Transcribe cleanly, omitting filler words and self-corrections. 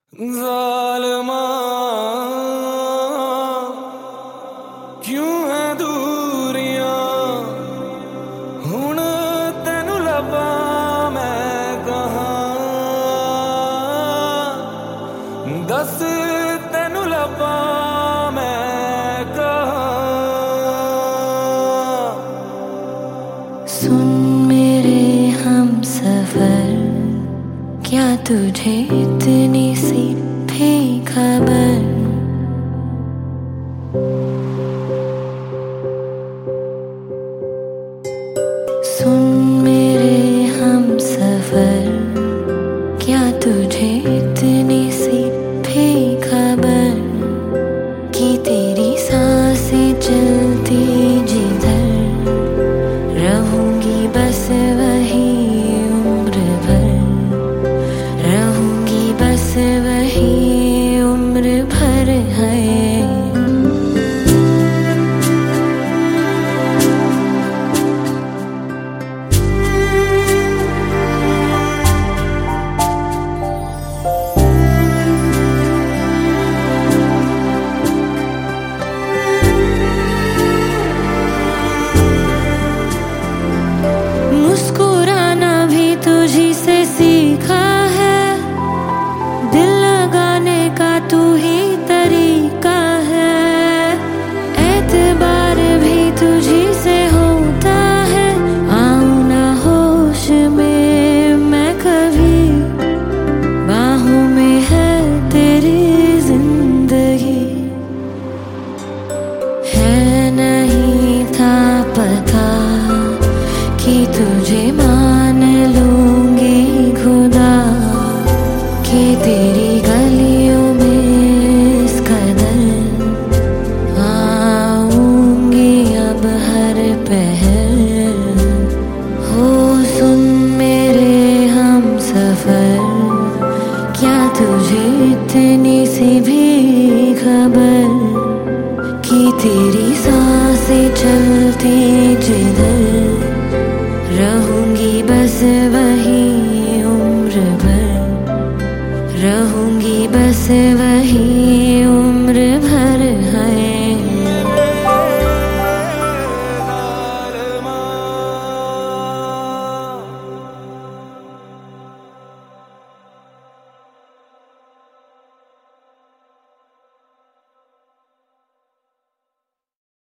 ज़ालिमा क्यों है दूरियां हुण तेनू लभा मैं कहाँ दस तेनू लभा मैं कहाँ। सुन मेरे हम सफर, क्या तुझे इतनी सी भी खबर? सुन मेरे हम सफर, क्या तुझे इतनी सी भी खबर कि तेरी सांसें चलती जिधर रहूंगी बस वही उम्र भर, रहूंगी बस वही उम्र भर है। मुस्कुराना भी तुझी से सीखा है, दिल लगाने का तू ही तरीका है, एतबार भी तुझी से होता है। आऊं ना होश में मैं कभी, बाहों में है तेरी जिंदगी, है नहीं था पता कि तुझे मान लूंगी खुदा, कि तेरी गलियों में इस कदर आऊंगी अब हर पहर। हो सुन मेरे हम सफर, क्या तुझे इतनी सी भी खबर कि तेरी सांसें चलती जिधर रहूंगी बस वही उम्र भर, रहूंगी बस वही